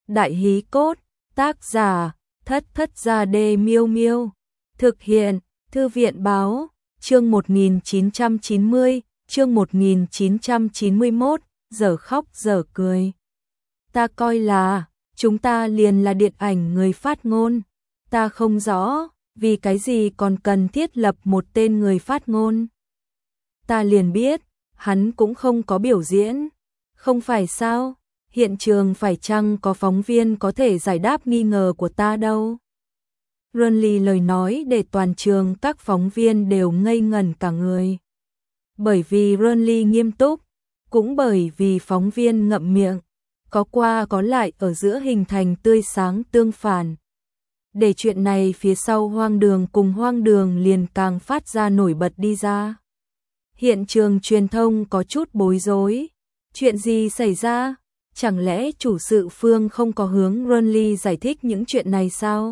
Đại hí cốt, tác giả, Thất Thất Gia Đê Miêu Miêu. Thực hiện, Thư viện báo, chương 1990, chương 1991, giờ khóc giờ cười. Ta coi là, chúng ta liền là điện ảnh người phát ngôn. Ta không rõ, vì cái gì còn cần thiết lập một tên người phát ngôn. Ta liền biết, hắn cũng không có biểu diễn. Không phải sao, hiện trường phải chăng có phóng viên có thể giải đáp nghi ngờ của ta đâu. Runly lời nói để toàn trường các phóng viên đều ngây ngẩn cả người. Bởi vì Runly nghiêm túc, cũng bởi vì phóng viên ngậm miệng, có qua có lại ở giữa hình thành tươi sáng tương phản. Để chuyện này phía sau hoang đường cùng hoang đường liền càng phát ra nổi bật đi ra. Hiện trường truyền thông có chút bối rối. Chuyện gì xảy ra? Chẳng lẽ chủ sự Phương không có hướng Runly giải thích những chuyện này sao?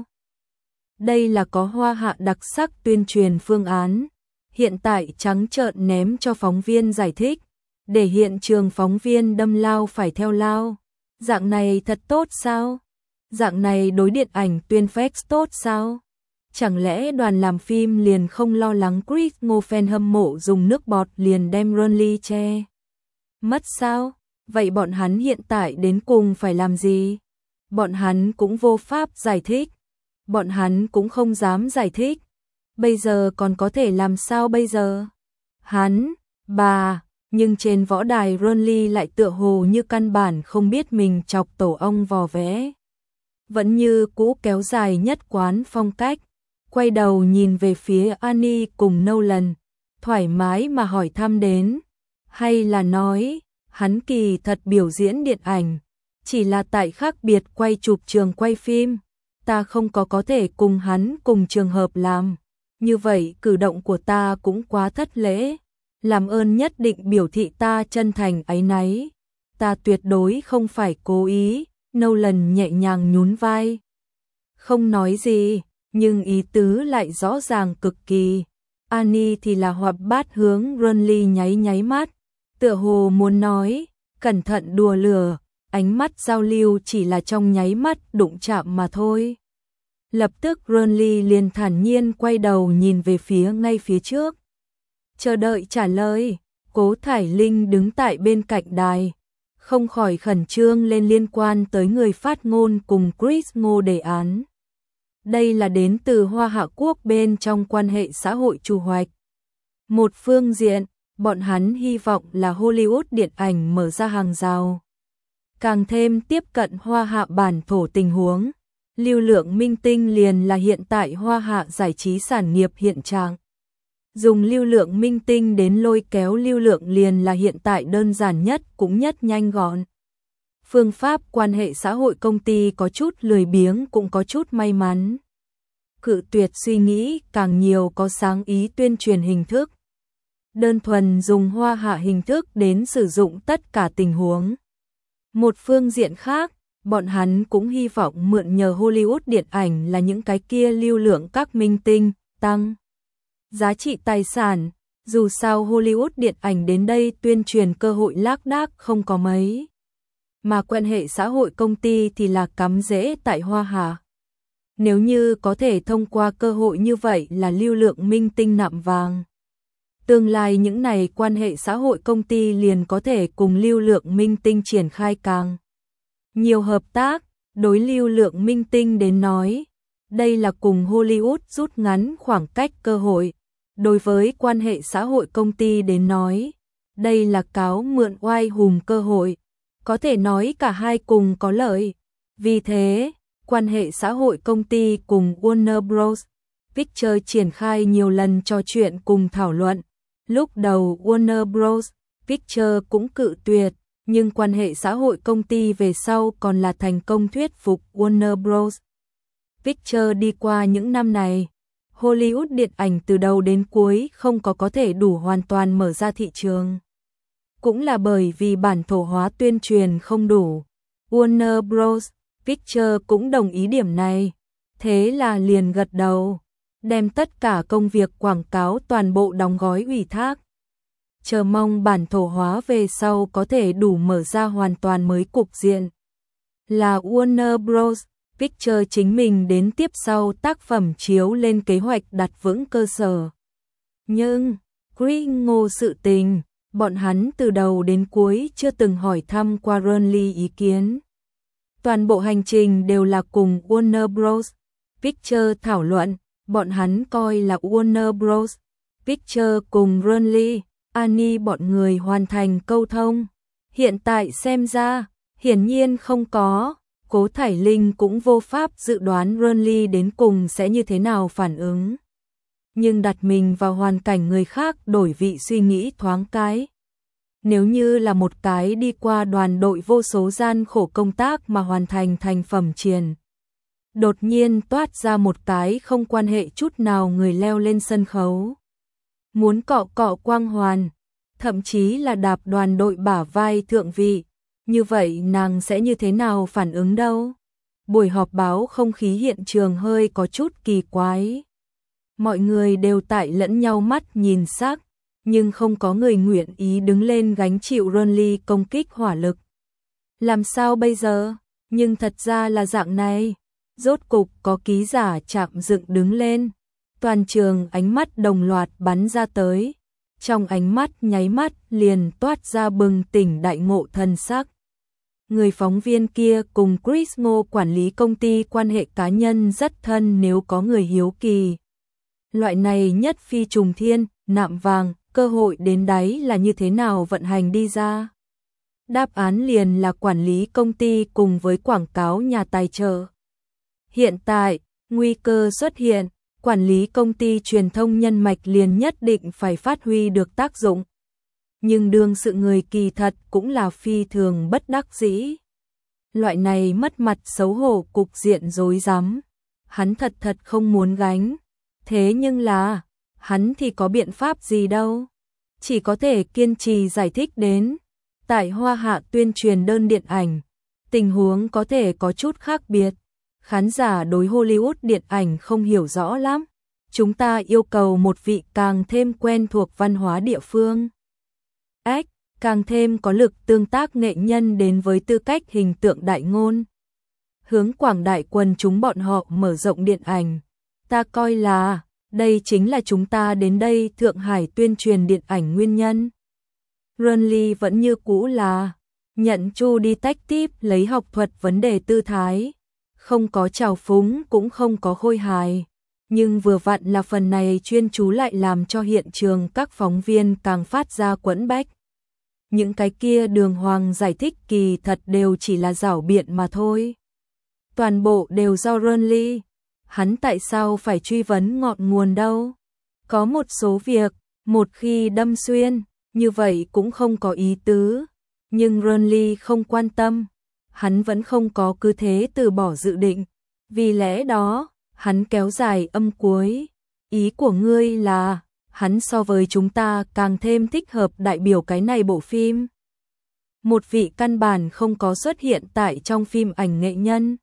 Đây là có Hoa Hạ đặc sắc tuyên truyền phương án. Hiện tại trắng trợn ném cho phóng viên giải thích. Để hiện trường phóng viên đâm lao phải theo lao. Dạng này thật tốt sao? Dạng này đối điện ảnh tuyên fax tốt sao? Chẳng lẽ đoàn làm phim liền không lo lắng Chris Ngô fan hâm mộ dùng nước bọt liền đem Runly che mất sao? Vậy bọn hắn hiện tại đến cùng phải làm gì? Bọn hắn cũng vô pháp giải thích. Bọn hắn cũng không dám giải thích. Bây giờ còn có thể làm sao bây giờ? Hắn, bà, nhưng trên võ đài Runly lại tựa hồ như căn bản không biết mình chọc tổ ong vò vẽ. Vẫn như cũ kéo dài nhất quán phong cách. Quay đầu nhìn về phía Annie cùng Nolan, thoải mái mà hỏi thăm đến. Hay là nói, hắn kỳ thật biểu diễn điện ảnh, chỉ là tại khác biệt quay chụp trường quay phim. Ta không có thể cùng hắn cùng trường hợp làm. Như vậy cử động của ta cũng quá thất lễ. Làm ơn nhất định biểu thị ta chân thành áy náy. Ta tuyệt đối không phải cố ý. Nolan nhẹ nhàng nhún vai. Không nói gì, nhưng ý tứ lại rõ ràng cực kỳ. Annie thì là hoạt bát hướng Runly nháy nháy mắt. Tựa hồ muốn nói, cẩn thận đùa lửa, ánh mắt giao lưu chỉ là trong nháy mắt đụng chạm mà thôi. Lập tức Runly liền thản nhiên quay đầu nhìn về phía ngay phía trước. Chờ đợi trả lời, Cố Thải Linh đứng tại bên cạnh đài, không khỏi khẩn trương lên liên quan tới người phát ngôn cùng Chris Ngô đề án. Đây là đến từ Hoa Hạ Quốc bên trong quan hệ xã hội trù hoạch. Một phương diện, bọn hắn hy vọng là Hollywood điện ảnh mở ra hàng rào. Càng thêm tiếp cận Hoa Hạ bản thổ tình huống. Lưu lượng minh tinh liền là hiện tại Hoa Hạ giải trí sản nghiệp hiện trạng. Dùng lưu lượng minh tinh đến lôi kéo lưu lượng liền là hiện tại đơn giản nhất cũng nhất nhanh gọn. Phương pháp quan hệ xã hội công ty có chút lười biếng cũng có chút may mắn. Cự tuyệt suy nghĩ càng nhiều có sáng ý tuyên truyền hình thức. Đơn thuần dùng Hoa Hạ hình thức đến sử dụng tất cả tình huống. Một phương diện khác, bọn hắn cũng hy vọng mượn nhờ Hollywood điện ảnh là những cái kia lưu lượng các minh tinh, tăng giá trị tài sản. Dù sao Hollywood điện ảnh đến đây tuyên truyền cơ hội lác đác không có mấy. Mà quan hệ xã hội công ty thì là cắm rễ tại Hoa Hạ. Nếu như có thể thông qua cơ hội như vậy là lưu lượng minh tinh nạm vàng. Tương lai những này quan hệ xã hội công ty liền có thể cùng lưu lượng minh tinh triển khai càng nhiều hợp tác. Đối lưu lượng minh tinh đến nói, đây là cùng Hollywood rút ngắn khoảng cách cơ hội. Đối với quan hệ xã hội công ty đến nói, đây là cáo mượn oai hùng cơ hội. Có thể nói cả hai cùng có lợi. Vì thế, quan hệ xã hội công ty cùng Warner Bros. Pictures triển khai nhiều lần trò chuyện cùng thảo luận. Lúc đầu Warner Bros. Pictures cũng cự tuyệt, nhưng quan hệ xã hội công ty về sau còn là thành công thuyết phục Warner Bros. Pictures đi qua những năm này. Hollywood điện ảnh từ đầu đến cuối không có thể đủ hoàn toàn mở ra thị trường. Cũng là bởi vì bản thổ hóa tuyên truyền không đủ. Warner Bros. Pictures cũng đồng ý điểm này. Thế là liền gật đầu, đem tất cả công việc quảng cáo toàn bộ đóng gói ủy thác. Chờ mong bản thổ hóa về sau có thể đủ mở ra hoàn toàn mới cục diện. là Warner Bros. Pictures chính mình đến tiếp sau tác phẩm chiếu lên kế hoạch đặt vững cơ sở. Nhưng, Gringo sự tình, bọn hắn từ đầu đến cuối chưa từng hỏi thăm qua Ronly ý kiến. Toàn bộ hành trình đều là cùng Warner Bros. Pictures thảo luận, bọn hắn coi là Warner Bros. Pictures cùng Ronly, Annie bọn người hoàn thành câu thông. Hiện tại xem ra, hiển nhiên không có, Cố Thải Linh cũng vô pháp dự đoán Ronly đến cùng sẽ như thế nào phản ứng. Nhưng đặt mình vào hoàn cảnh người khác đổi vị suy nghĩ thoáng cái. Nếu như là một cái đi qua đoàn đội vô số gian khổ công tác mà hoàn thành thành phẩm triền. Đột nhiên toát ra một cái không quan hệ chút nào người leo lên sân khấu. Muốn cọ cọ quang hoàn, thậm chí là đạp đoàn đội bả vai thượng vị. Như vậy nàng sẽ như thế nào phản ứng đâu? Buổi họp báo không khí hiện trường hơi có chút kỳ quái. Mọi người đều tại lẫn nhau mắt nhìn sắc, nhưng không có người nguyện ý đứng lên gánh chịu Ronly công kích hỏa lực. Làm sao bây giờ? Nhưng thật ra là dạng này. Rốt cục có ký giả chạm dựng đứng lên. Toàn trường ánh mắt đồng loạt bắn ra tới. Trong ánh mắt nháy mắt liền toát ra bừng tỉnh đại ngộ thần sắc. Người phóng viên kia cùng Chris Ngô quản lý công ty quan hệ cá nhân rất thân, nếu có người hiếu kỳ. Loại này nhất phi trùng thiên, nạm vàng, cơ hội đến đáy là như thế nào vận hành đi ra? Đáp án liền là quản lý công ty cùng với quảng cáo nhà tài trợ. Hiện tại, nguy cơ xuất hiện, quản lý công ty truyền thông nhân mạch liền nhất định phải phát huy được tác dụng. Nhưng đương sự người kỳ thật cũng là phi thường bất đắc dĩ. Loại này mất mặt xấu hổ cục diện rối rắm, hắn thật không muốn gánh. Thế nhưng là, hắn thì có biện pháp gì đâu. Chỉ có thể kiên trì giải thích đến. Tại Hoa Hạ tuyên truyền đơn điện ảnh, tình huống có thể có chút khác biệt. Khán giả đối Hollywood điện ảnh không hiểu rõ lắm. Chúng ta yêu cầu một vị càng thêm quen thuộc văn hóa địa phương. Càng thêm có lực tương tác nghệ nhân đến với tư cách hình tượng đại ngôn. Hướng quảng đại quần chúng bọn họ mở rộng điện ảnh. Ta coi là, đây chính là chúng ta đến đây Thượng Hải tuyên truyền điện ảnh nguyên nhân. Ronly vẫn như cũ là, nhận True Detective lấy học thuật vấn đề tư thái. Không có trào phúng cũng không có khôi hài. Nhưng vừa vặn là phần này chuyên chú lại làm cho hiện trường các phóng viên càng phát ra quẫn bách. Những cái kia đường hoàng giải thích kỳ thật đều chỉ là giảo biện mà thôi. Toàn bộ đều do Ronly. Hắn tại sao phải truy vấn ngọn nguồn đâu? Có một số việc, một khi đâm xuyên, như vậy cũng không có ý tứ. Nhưng Ronly không quan tâm. Hắn vẫn không có cứ thế từ bỏ dự định. Vì lẽ đó, hắn kéo dài âm cuối. Ý của ngươi là, hắn so với chúng ta càng thêm thích hợp đại biểu cái này bộ phim. Một vị căn bản không có xuất hiện tại trong phim ảnh nghệ nhân.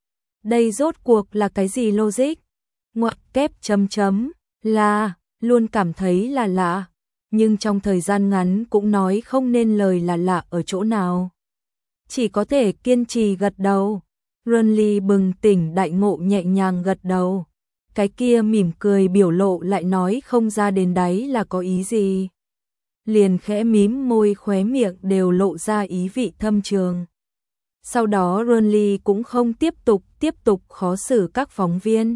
Đây rốt cuộc là cái gì logic? Ngoặc kép chấm chấm, là, luôn cảm thấy là lạ. Nhưng trong thời gian ngắn cũng nói không nên lời là lạ ở chỗ nào. Chỉ có thể kiên trì gật đầu. Ronly bừng tỉnh đại ngộ nhẹ nhàng gật đầu. Cái kia mỉm cười biểu lộ lại nói không ra đến đáy là có ý gì. Liền khẽ mím môi, khóe miệng đều lộ ra ý vị thâm trường. Sau đó Ronly cũng không tiếp tục khó xử các phóng viên,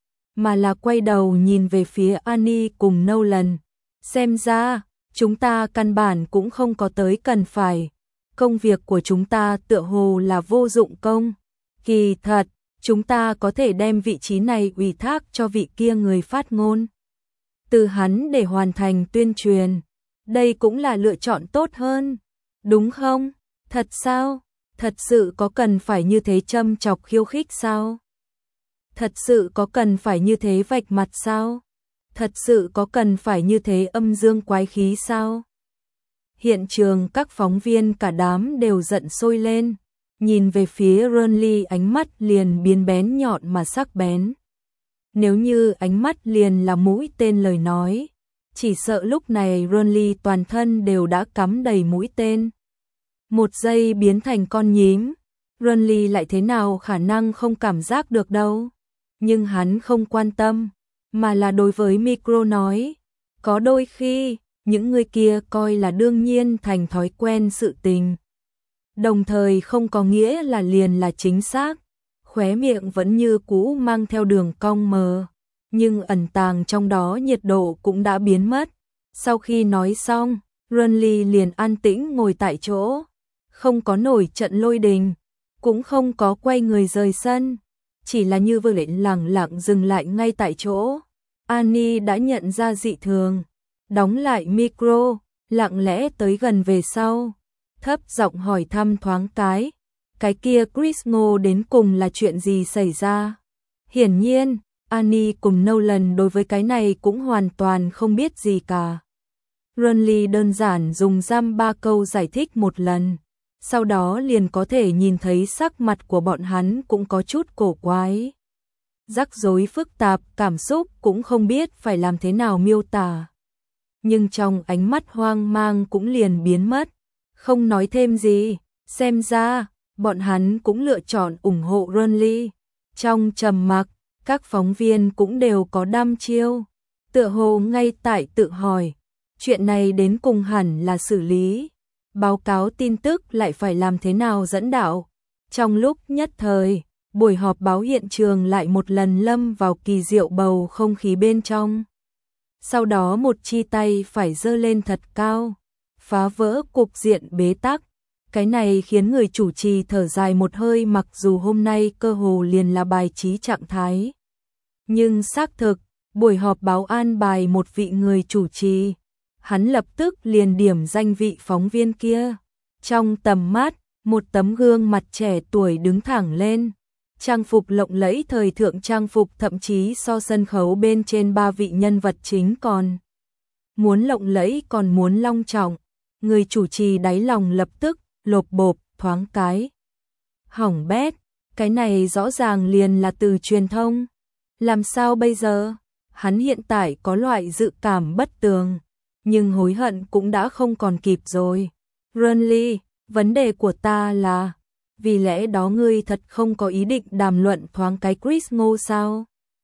mà là quay đầu nhìn về phía Annie cùng Nolan. Xem ra, chúng ta căn bản cũng không có tới cần phải. Công việc của chúng ta tựa hồ là vô dụng công. Kỳ thật, chúng ta có thể đem vị trí này ủy thác cho vị kia người phát ngôn. Từ hắn để hoàn thành tuyên truyền. Đây cũng là lựa chọn tốt hơn. Đúng không? Thật sao? Thật sự có cần phải như thế châm chọc khiêu khích sao? Thật sự có cần phải như thế vạch mặt sao? Thật sự có cần phải như thế âm dương quái khí sao? Hiện trường các phóng viên cả đám đều giận sôi lên. Nhìn về phía Ronly ánh mắt liền biến bén nhọn mà sắc bén. Nếu như ánh mắt liền là mũi tên lời nói, chỉ sợ lúc này Ronly toàn thân đều đã cắm đầy mũi tên. Một giây biến thành con nhím, Renly lại thế nào khả năng không cảm giác được đâu. Nhưng hắn không quan tâm, mà là đối với micro nói, có đôi khi, những người kia coi là đương nhiên thành thói quen sự tình. Đồng thời không có nghĩa là liền là chính xác, khóe miệng vẫn như cũ mang theo đường cong mờ, nhưng ẩn tàng trong đó nhiệt độ cũng đã biến mất. Sau khi nói xong, Renly liền an tĩnh ngồi tại chỗ, không có nổi trận lôi đình, cũng không có quay người rời sân, chỉ là như vừa lệnh lặng lặng dừng lại ngay tại chỗ. Annie đã nhận ra dị thường, đóng lại micro, lặng lẽ tới gần về sau, thấp giọng hỏi thăm thoáng cái kia Chris Ngô đến cùng là chuyện gì xảy ra. Hiển nhiên, Annie cùng Nolan đối với cái này cũng hoàn toàn không biết gì cả. Renly đơn giản dùng dăm ba câu giải thích một lần, sau đó liền có thể nhìn thấy sắc mặt của bọn hắn cũng có chút cổ quái. Rắc rối phức tạp, cảm xúc cũng không biết phải làm thế nào miêu tả. Nhưng trong ánh mắt hoang mang cũng liền biến mất, không nói thêm gì, xem ra, bọn hắn cũng lựa chọn ủng hộ Renly. Trong trầm mặc, các phóng viên cũng đều có đăm chiêu, tựa hồ ngay tại tự hỏi, chuyện này đến cùng hẳn là xử lý, báo cáo tin tức lại phải làm thế nào dẫn đạo. Trong lúc nhất thời, buổi họp báo hiện trường lại một lần lâm vào kỳ diệu bầu không khí bên trong. Sau đó một chi tay phải giơ lên thật cao, phá vỡ cục diện bế tắc. Cái này khiến người chủ trì thở dài một hơi, mặc dù hôm nay cơ hồ liền là bài trí trạng thái. Nhưng xác thực, buổi họp báo an bài một vị người chủ trì. Hắn lập tức liền điểm danh vị phóng viên kia. Trong tầm mắt, một tấm gương mặt trẻ tuổi đứng thẳng lên. Trang phục lộng lẫy thời thượng, trang phục thậm chí so sân khấu bên trên ba vị nhân vật chính còn muốn lộng lẫy, còn muốn long trọng. Người chủ trì đáy lòng lập tức lộp bộp thoáng cái. Hỏng bét, cái này rõ ràng liền là từ truyền thông. Làm sao bây giờ? Hắn hiện tại có loại dự cảm bất tường, nhưng hối hận cũng đã không còn kịp rồi. Renly, vấn đề của ta là, vì lẽ đó ngươi thật không có ý định đàm luận thoáng cái Chris Ngô sao?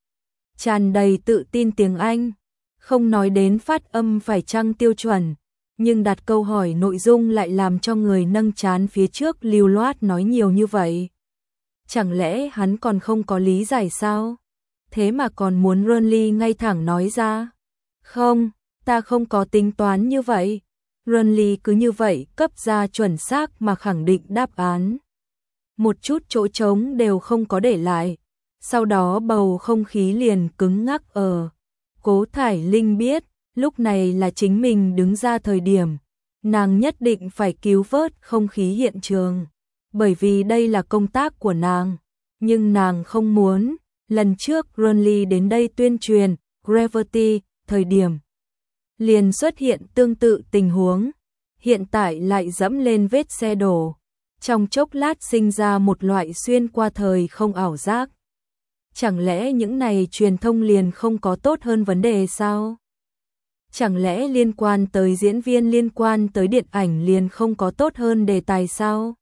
Tràn đầy tự tin tiếng Anh, không nói đến phát âm phải chăng tiêu chuẩn, nhưng đặt câu hỏi nội dung lại làm cho người nâng trán phía trước lưu loát nói nhiều như vậy. Chẳng lẽ hắn còn không có lý giải sao? Thế mà còn muốn Renly ngay thẳng nói ra. Không, ta không có tính toán như vậy. Renly cứ như vậy cấp ra chuẩn xác mà khẳng định đáp án. Một chút chỗ trống đều không có để lại. Sau đó bầu không khí liền cứng ngắc ở. Cố Thải Linh biết, lúc này là chính mình đứng ra thời điểm. Nàng nhất định phải cứu vớt không khí hiện trường. Bởi vì đây là công tác của nàng. Nhưng nàng không muốn. Lần trước Renly đến đây tuyên truyền Gravity, thời điểm liền xuất hiện tương tự tình huống, hiện tại lại dẫm lên vết xe đổ, trong chốc lát sinh ra một loại xuyên qua thời không ảo giác. Chẳng lẽ những này truyền thông liền không có tốt hơn vấn đề sao? Chẳng lẽ liên quan tới diễn viên, liên quan tới điện ảnh liền không có tốt hơn đề tài sao?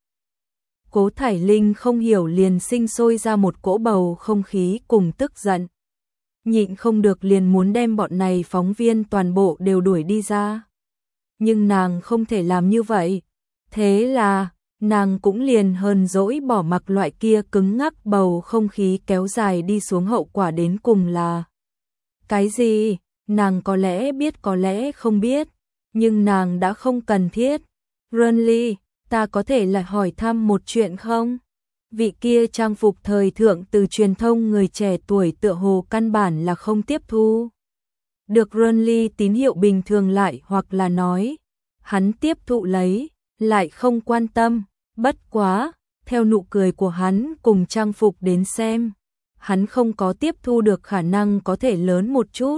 Cố Thải Linh không hiểu liền sinh sôi ra một cỗ bầu không khí cùng tức giận. Nhịn không được liền muốn đem bọn này phóng viên toàn bộ đều đuổi đi ra. Nhưng nàng không thể làm như vậy. Thế là, nàng cũng liền hờn dỗi bỏ mặc loại kia cứng ngắc bầu không khí kéo dài đi xuống. Hậu quả đến cùng là cái gì? Nàng có lẽ biết, có lẽ không biết. Nhưng nàng đã không cần thiết. Renly, ta có thể lại hỏi thăm một chuyện không? Vị kia trang phục thời thượng từ truyền thông người trẻ tuổi tựa hồ căn bản là không tiếp thu được Renly tín hiệu bình thường, lại hoặc là nói hắn tiếp thụ lấy, lại không quan tâm. Bất quá, theo nụ cười của hắn cùng trang phục đến xem, hắn không có tiếp thu được khả năng có thể lớn một chút.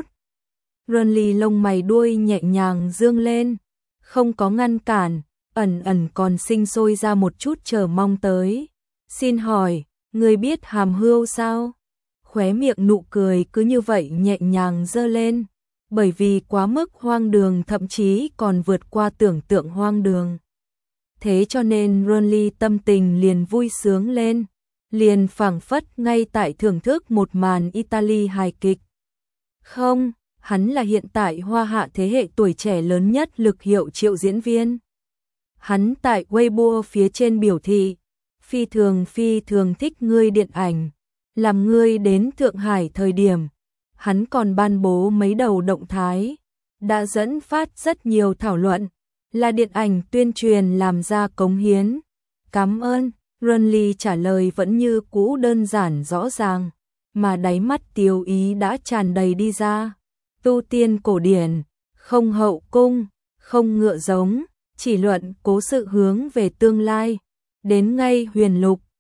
Renly lông mày đuôi nhẹ nhàng dương lên, không có ngăn cản, ẩn ẩn còn sinh sôi ra một chút chờ mong tới. Xin hỏi, người biết hàm hươu sao? Khóe miệng nụ cười cứ như vậy nhẹ nhàng giơ lên, bởi vì quá mức hoang đường, thậm chí còn vượt qua tưởng tượng hoang đường. thế cho nên Ronly tâm tình liền vui sướng lên, liền phảng phất ngay tại thưởng thức một màn Italy hài kịch. Không, hắn là hiện tại Hoa Hạ thế hệ tuổi trẻ lớn nhất lực hiệu triệu diễn viên. Hắn tại Weibo phía trên biểu thị, phi thường thích ngươi điện ảnh, làm ngươi đến Thượng Hải thời điểm, hắn còn ban bố mấy đầu động thái, đã dẫn phát rất nhiều thảo luận, là điện ảnh tuyên truyền làm ra cống hiến. Cảm ơn, Ronly trả lời vẫn như cũ đơn giản rõ ràng, mà đáy mắt tiêu ý đã tràn đầy đi ra. Tu tiên cổ điển, không hậu cung, không ngựa giống, chỉ luận cố sự hướng về tương lai. Đến ngay huyền lục,